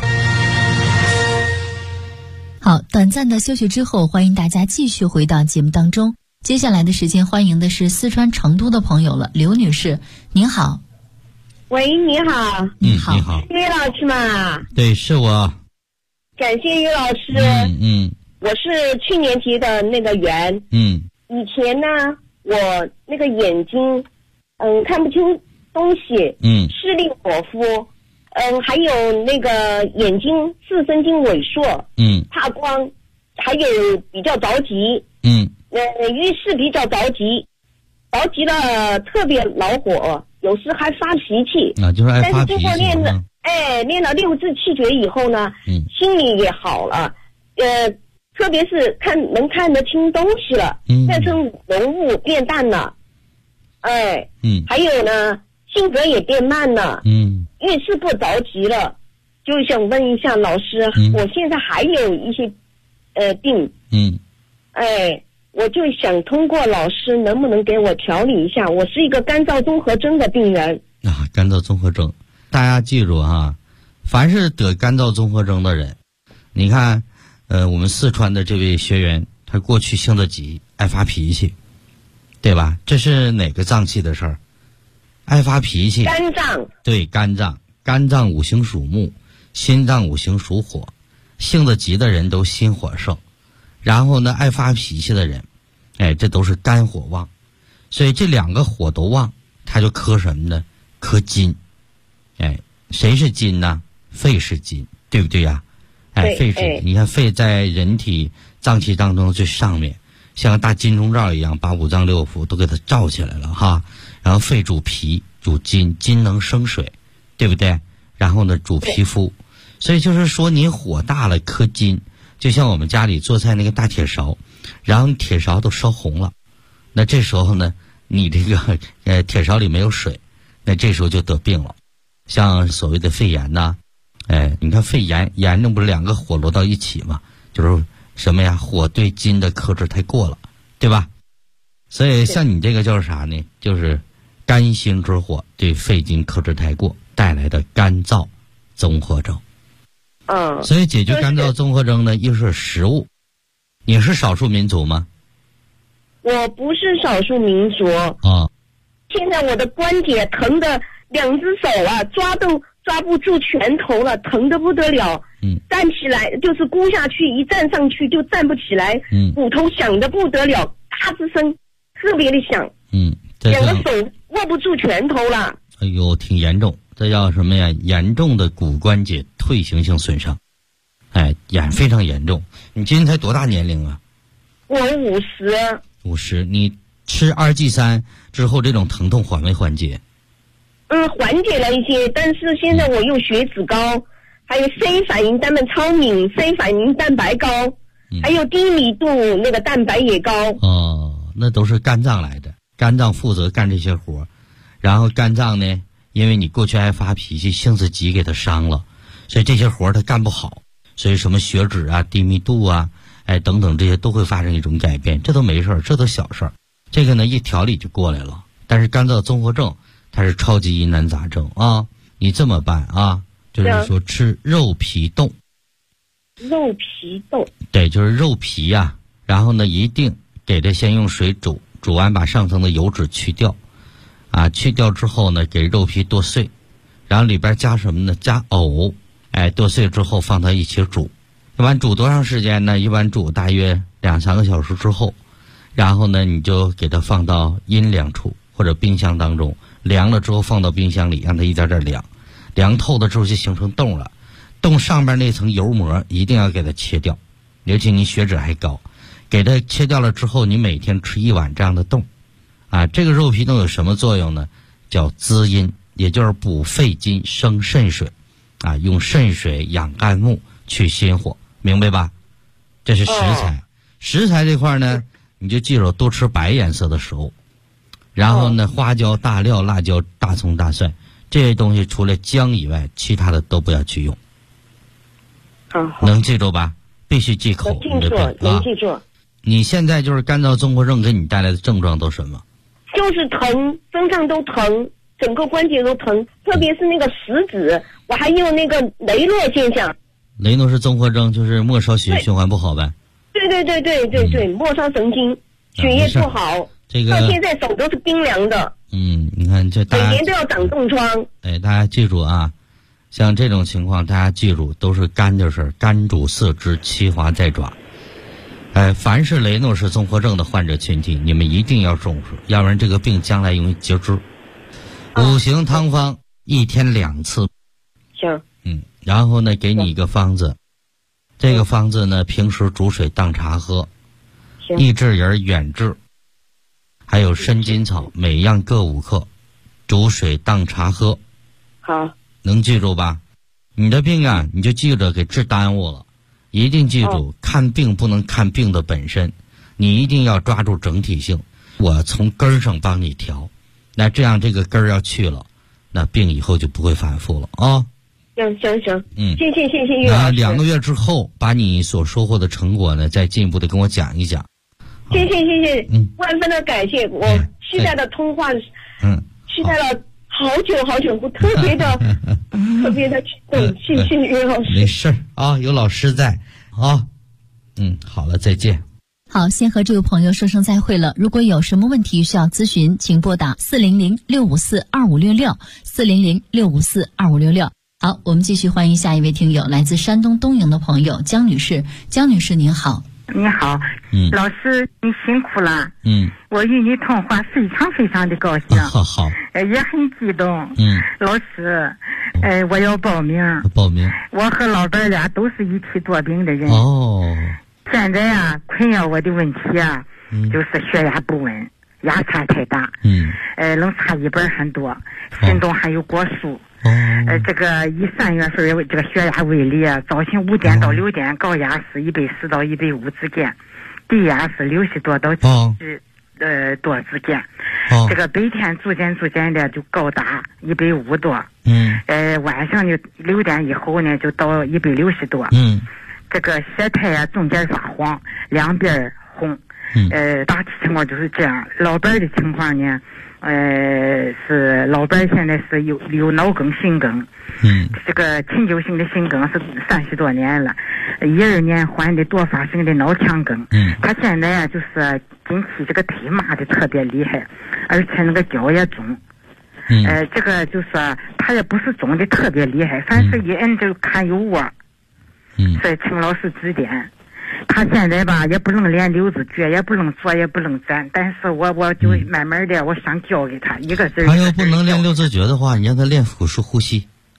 好，短暂的休息之后，欢迎大家继续回到节目当中。接下来的时间，欢迎的是四川成都的朋友了，刘女士，您好。 喂，你好。 你好。 岳老师嘛？ 对，是我。 感谢岳老师。我是去年结的那个缘。以前呢，我那个眼睛，看不清东西。视力模糊。还有那个眼睛视神经萎缩。怕光，还有比较着急。遇事比较着急了特别恼火，有时还发脾气。 就是爱发脾气。 但是经过练了六字气诀以后呢，心里也好了。特别是能看得清东西了，再生浓雾变淡了。还有呢，性格也变慢了。遇事不着急了。就想问一下老师，我现在还有一些病。我就想通过老师能不能给我调理一下，我是一个干燥综合征的病人。 干燥综合征，大家记住凡是得干燥综合征的人，你看我们四川的这位学员，他过去性子急，爱发脾气，对吧？这是哪个脏器的事儿？爱发脾气。 肝脏。对， 肝脏五行属木，心脏五行属火，性子急的人都心火盛，然后呢，爱发脾气的人，这都是肝火旺，所以这两个火都旺，他就克什么呢？克金。谁是金呢？肺是金，对不对呀？肺是，你看肺在人体脏器当中最上面，像个大金钟罩一样，把五脏六腑都给它罩起来了哈。然后肺主脾，主金，金能生水，对不对？然后呢，主皮肤，所以就是说你火大了克金，就像我们家里做菜那个大铁勺，然后铁勺都烧红了，那这时候呢，你这个铁勺里没有水，那这时候就得病了，像所谓的肺炎呐。你看肺炎严重不是两个火落到一起嘛，就是什么呀？火对金的克制太过了，对吧？所以像你这个就是啥呢？就是肝心之火对肺金克制太过带来的干燥综合征。所以解决干燥综合征呢，又是食物。你是少数民族吗？ 我不是少数民族。现在我的关节疼的两只手抓不住拳头了，疼得不得了。站起来就是箍下去，一站上去就站不起来。骨头响得不得了，咔吱声，特别的响。两个手握不住拳头了。 哎呦，挺严重，这叫什么呀？严重的骨关节退行性损伤。非常严重。你今年才多大年龄啊？ 我50。 你吃2G3之后，这种疼痛缓没缓解？ 缓解了一些，但是现在我又血脂高，还有 C 反应蛋白超敏 ，C 反应蛋白高，还有低密度那个蛋白也高。 那都是肝脏来的，肝脏负责干这些活，然后肝脏呢，因为你过去爱发脾气，性子急给它伤了，所以这些活它干不好，所以什么血脂啊、低密度啊，等等这些都会发生一种改变，这都没事儿，这都小事儿，这个呢一调理就过来了。但是肝脏综合症它是超级疑难杂症啊，你这么办啊，就是说吃肉皮冻。 肉皮冻， 对，就是肉皮呀，然后呢一定给它先用水煮，煮完把上层的油脂去掉，去掉之后呢，给肉皮剁碎，然后里边加什么呢？加藕，剁碎之后放到一起煮。一般煮多长时间呢？一般煮大约2-3个小时之后，然后呢你就给它放到阴凉处或者冰箱当中，凉了之后放到冰箱里，让它一点点凉，凉透了之后就形成冻了。冻上面那层油膜一定要给它切掉，尤其你血脂还高，给它切掉了之后，你每天吃1碗这样的冻。这个肉皮冻有什么作用呢？叫滋阴，也就是补肺经、生肾水，用肾水养肝木，去心火，明白吧？这是食材。食材这块呢，你就记住多吃白颜色的食物，然后呢，花椒、大料、辣椒、大葱、大蒜这些东西，除了姜以外，其他的都不要去用。能记住吧？必须忌口。 能记住。 你现在就是肝脏综合症给你带来的症状都什么？ 就是疼，身上都疼，整个关节都疼，特别是那个食指，我还有那个雷诺现象。 雷诺是综合症，就是末梢血液循环不好呗。 对，末梢神经血液不好。 这个到现在手都是冰凉的。 你看这每年都要长冻疮。 大家记住啊，像这种情况，大家记住都是肝的事儿，肝主四肢，其华在爪。凡是雷诺氏综合症的患者群体，你们一定要重视，要不然这个病将来容易截肢。5行汤方1天2次。 行。 然后呢，给你一个方子，这个方子呢，平时煮水当茶喝。益智仁远志，还有生筋草，每样各5克，煮水当茶喝。 好。 能记住吧？你的病啊，你就记着给治耽误了。一定记住，看病不能看病的本身，你一定要抓住整体性。我从根儿上帮你调，那这样这个根儿要去了，那病以后就不会反复了啊。 行，谢谢岳老师。 2个月之后，把你所收获的成果呢，再进一步的跟我讲一讲。 谢谢，万分的感谢。我期待的通话，期待了好久，我特别的激动。谢谢岳老师。 没事啊，有老师在啊。好了，再见。 好，先和这位朋友说声再会了。如果有什么问题需要咨询，请拨打400-654-2566，400-654-2566。好，我们继续欢迎下一位听友，来自山东东营的朋友江女士。江女士您好。 你好，老师你辛苦了。我与你通话非常的高兴。 好， 也很激动。老师，我要报名。我和老伴俩都是一体多病的人。现在呀，困扰我的问题啊，就是血压不稳，压差太大。能差100很多，心中还有过数。这个以3月份这个血压为例啊，早晨5点到6点，高压是140到150之间，低压是60多到70多之间。这个白天逐渐的就高达150多。晚上就6点以后呢，就到160多。这个血态啊，中间发黄，两边红。大体情况就是这样。老伴的情况呢，是老伴现在是有脑梗、心梗。这个陈旧性的心梗是30多年了，12年患的多发性的脑腔梗。他现在啊，就是近期这个腿麻的特别厉害，而且那个脚也肿。这个就是他也不是肿的特别厉害，凡是一摁就看有窝。所以请老师指点。他现在吧也不能连溜子撅，也不能坐，也不能站，但是我就慢慢的我想教给他一个字。 他要不能练溜子撅的话，你让他练腹式呼吸。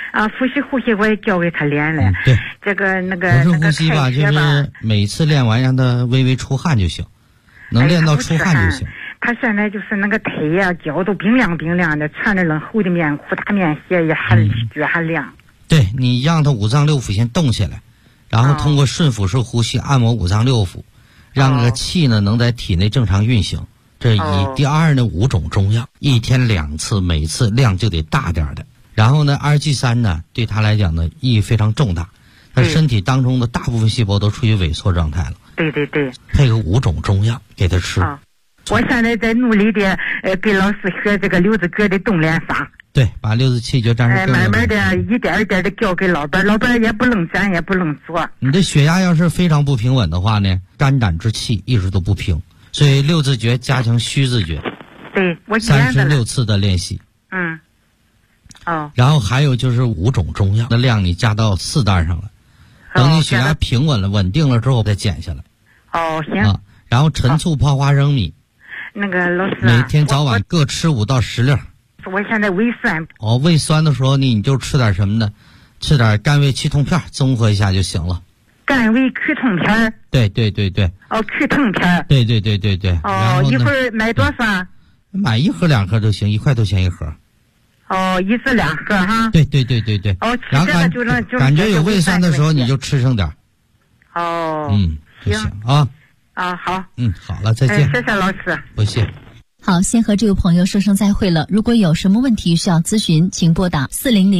腹式呼吸我也教给他练了。 对， 这个那个腹式呼吸吧，就是每次练完让他微微出汗就行，能练到出汗就行。 他现在就是那个腿呀、脚都冰凉冰凉的，穿着冷厚的棉裤、大棉鞋也觉还凉。 对，你让他五脏六腑先动起来，然后通过顺腹式呼吸按摩五脏六腑，让那个气呢能在体内正常运行。这一第二呢，5种中药，1天2次，每次量就得大点的。然后呢，2G3呢对他来讲呢意义非常重大，他身体当中的大部分细胞都处于萎缩状态了。 对对对， 配个5种中药给他吃。 我现在在努力的给老师学这个六字格的动练法。 对，把六字气绝战士慢慢的一点一点的教给老伴也不能站也不能坐。 你的血压要是非常不平稳的话呢，肝胆之气一直都不平，所以六字诀加强虚字诀。 对，我 36次的练习。然后还有就是5种中药的量你加到4袋上了，等你血压平稳了稳定了之后再减下来。 行。 然后陈醋泡花生米， 那个老师每天早晚各吃5到10粒。 我现在胃酸。 胃酸的时候你就吃点什么呢？吃点甘味祛痛片，综合一下就行了。 甘味祛痛片？ 对对对对。 祛痛片。 对对对对对。 一会儿买多少？ 买1盒2盒都行，1块多钱1盒。 1次2盒哈。 对对对对对。然后感觉有胃酸的时候你就吃上点。就行啊。 好。 好了，再见。 谢谢老师。 不谢。 好，先和这位朋友说声再会了。如果有什么问题需要咨询，请拨打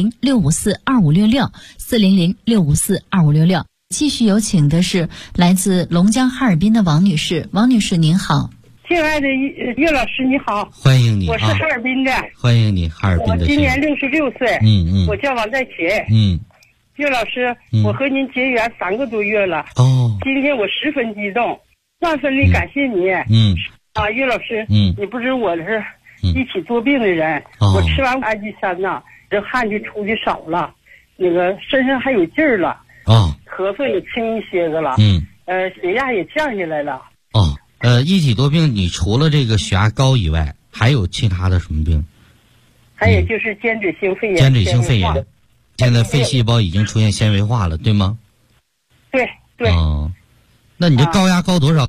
400-654-2566，400-654-2566。继续有请的是来自龙江哈尔滨的王女士。王女士您好。 亲爱的岳老师你好。 欢迎你。 我是哈尔滨的。 欢迎你，哈尔滨的。 我今年66岁。我叫王在勤。岳老师，我和您结缘3个多月了。今天我十分激动，万分的感谢你。岳老师，你不知我是一起作病的人，我吃完2G3呐，这汗就出的少了，那个身上还有劲儿了，咳嗽也轻一些个了，血压也降下来了。 一体多病，你除了这个血压高以外，还有其他的什么病？ 还有就是间质性肺炎。 间质性肺炎，现在肺细胞已经出现纤维化了，对吗？ 对对。 那你这高压高多少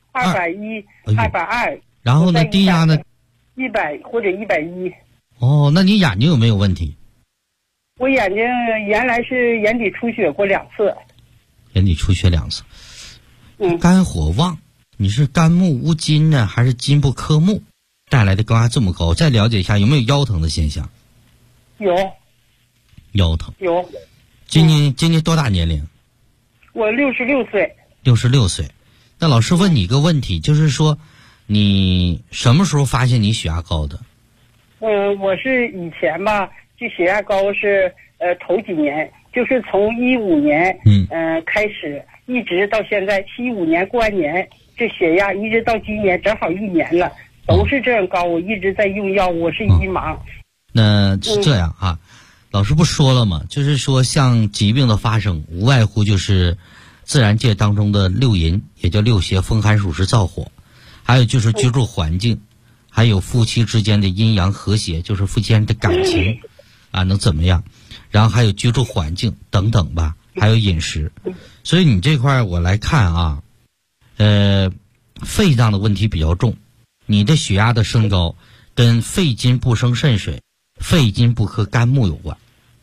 ？210、220。 然后呢，低压呢 ？100或者110。 那你眼睛有没有问题？ 我眼睛原来是眼底出血过2次。 眼底出血2次。肝火旺，你是肝木无金呢，还是金不克木带来的高压这么高？再了解一下有没有腰疼的现象？ 有。 腰疼。 有。 今年多大年龄？ 我66岁。 66岁。那老师问你一个问题，就是说你什么时候发现你血压高的？ 我是以前吧，就血压高是头几年，就是从15年开始，一直到现在15年过完年，这血压一直到今年正好1年了，都是这样高。我一直在用药，我是一忙。 那是这样啊，老师不说了吗？就是说像疾病的发生，无外乎就是自然界当中的6淫，也叫6邪，风寒暑湿燥火，还有就是居住环境，还有夫妻之间的阴阳和谐，就是夫妻间的感情能怎么样，然后还有居住环境等等吧，还有饮食。所以你这块我来看啊，肺脏的问题比较重，你的血压的升高跟肺金不生肾水，肺金不克肝木有关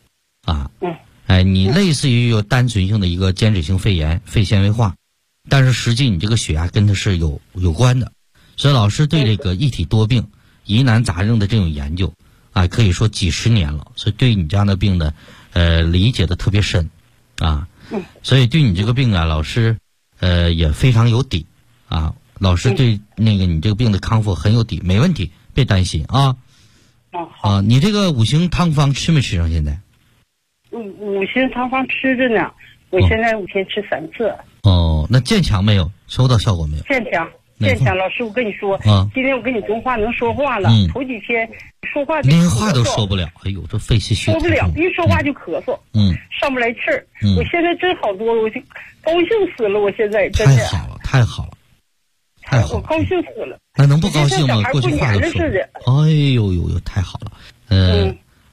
你类似于有单纯性的一个间质性肺炎、肺纤维化，但是实际你这个血压跟它是有关的。所以老师对这个一体多病、疑难杂症的这种研究可以说几十年了，所以对你这样的病呢理解的特别深所以对你这个病老师也非常有底老师对那个你这个病的康复很有底，没问题，别担心你这个5行汤方吃没吃上？现在 5行汤方吃着呢，我现在5天吃3次。 那健强没有？收到效果没有？ 健强。老师，我跟你说，今天我跟你通话能说话了，头几天说话连话都说不了，哎呦，这肺气虚说不了，一说话就咳嗽，上不来气儿。我现在真好多了，我就高兴死了，我现在真的太好了， 我高兴死了。 那能不高兴吗？过去话都说，哎呦，太好了。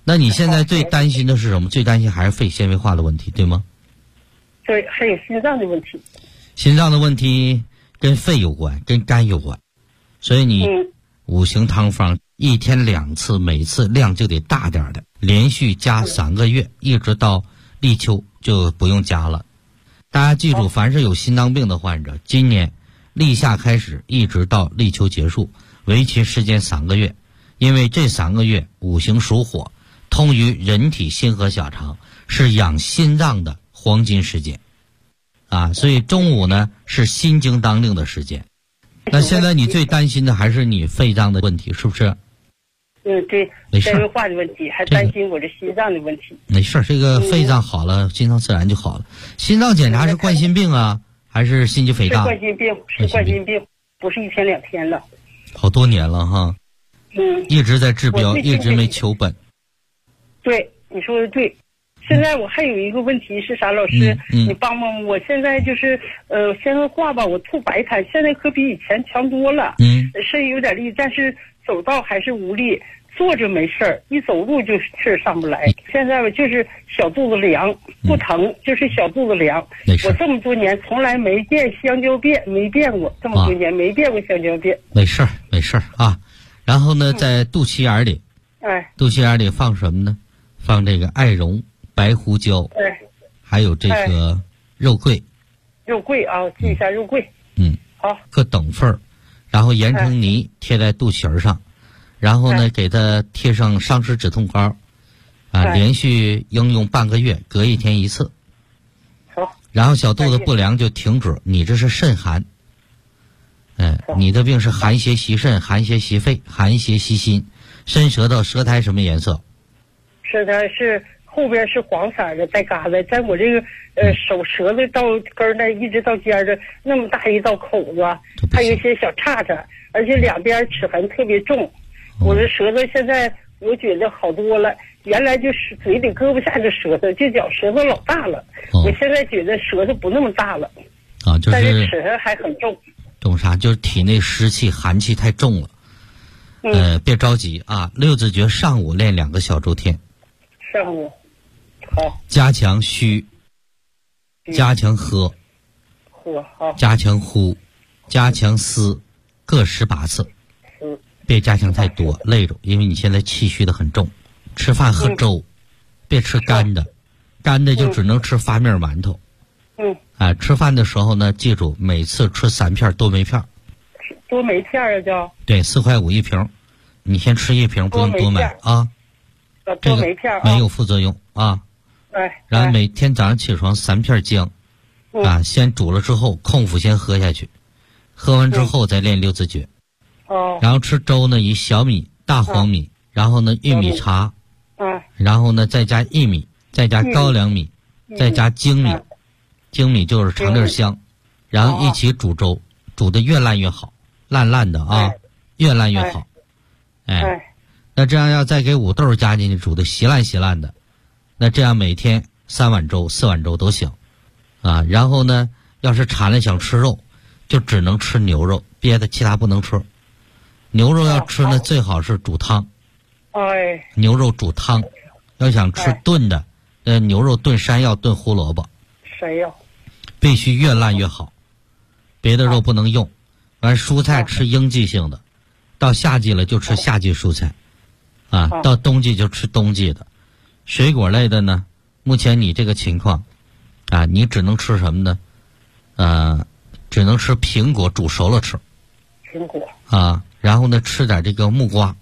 那你现在最担心的是什么？最担心还是肺纤维化的问题，对吗？ 对，还有心脏的问题。 心脏的问题跟肺有关，跟肝有关，所以你五行汤方1天2次，每次量就得大点的，连续加3个月，一直到立秋就不用加了。大家记住，凡是有心脏病的患者，今年立夏开始一直到立秋结束，为期时间3个月，因为这3个月五行属火，通于人体心和小肠，是养心脏的黄金时间啊，所以中午呢是心经当令的时间。那现在你最担心的还是你肺脏的问题，是不是？ 对，纤维化的问题，还担心我这心脏的问题。 没事，这个肺脏好了，心脏自然就好了。心脏检查是冠心病啊，还是心肌肥大？ 是冠心病，不是1天2天了。 好多年了哈。一直在治标，一直没求本。 对，你说的对。现在我还有一个问题是啥，老师，你帮帮我。现在就是纤维化吧，我吐白痰，现在可比以前强多了。身有点力，但是走道还是无力，坐着没事儿，一走路就气儿上不来。现在吧就是小肚子凉，不疼，就是小肚子凉。我这么多年从来没变香蕉便，没变过，这么多年没变过香蕉便。 没事啊。然后呢，在肚脐眼里，肚脐眼里放什么呢？放这个艾绒、白胡椒，还有这个肉桂。 肉桂啊，记一下肉桂。好， 各等份儿，然后研成泥贴在肚脐上，然后呢给它贴上伤湿止痛膏，连续应用半个月，隔1天1次。 好。 然后小肚子不凉就停止，你这是肾寒。你的病是寒邪袭肾，寒邪袭肺，寒邪袭心。伸舌头，舌苔什么颜色？ 舌苔是后边是黄色的，带疙瘩，在我这个手舌头到根那一直到尖的那么大一道口子，还有一些小叉叉，而且两边齿痕特别重。我的舌头现在我觉得好多了，原来就是嘴里搁不下这舌头，就觉舌头老大了。我现在觉得舌头不那么大了， 就是但是齿痕还很重。 重啥？就是体内湿气寒气太重了。别着急啊，6字诀上午练2个小周天。 上午好。 加强虚，加强喝， 好， 加强呼，加强思，各18次。别加强太多，累着，因为你现在气虚的很重。吃饭喝粥，别吃干的，干的就只能吃发面馒头。吃饭的时候呢，记住每次吃3片多梅片。 多梅片啊，叫？ 对，4块5一瓶，你先吃1瓶，不用多买啊。 多梅片没有副作用啊。然后每天早上起床3片姜，先煮了之后空腹先喝下去，喝完之后再练6字诀。然后吃粥呢，以小米、大黄米，然后呢玉米茶，然后呢再加薏米，再加高粱米，再加精米。精米就是长粒香，然后一起煮粥，煮得越烂越好，烂的啊，越烂越好。那这样要再给五豆加进去，煮得稀烂的，那这样每天3碗粥、4碗粥都行啊。然后呢，要是馋了想吃肉，就只能吃牛肉，别的其他不能吃。牛肉要吃呢，最好是煮汤。牛肉煮汤，要想吃炖的，牛肉炖山药、炖胡萝卜。 山药必须越烂越好，别的肉不能用。完蔬菜吃应季性的，到夏季了就吃夏季蔬菜，到冬季就吃冬季的。水果类的呢，目前你这个情况，你只能吃什么呢？只能吃苹果，煮熟了吃。 苹果然后呢，吃点这个木瓜。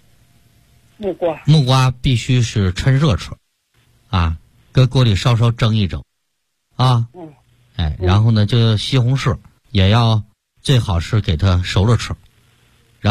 木瓜必须是趁热吃，搁锅里稍蒸一蒸。然后呢，就西红柿也要最好是给它熟了吃。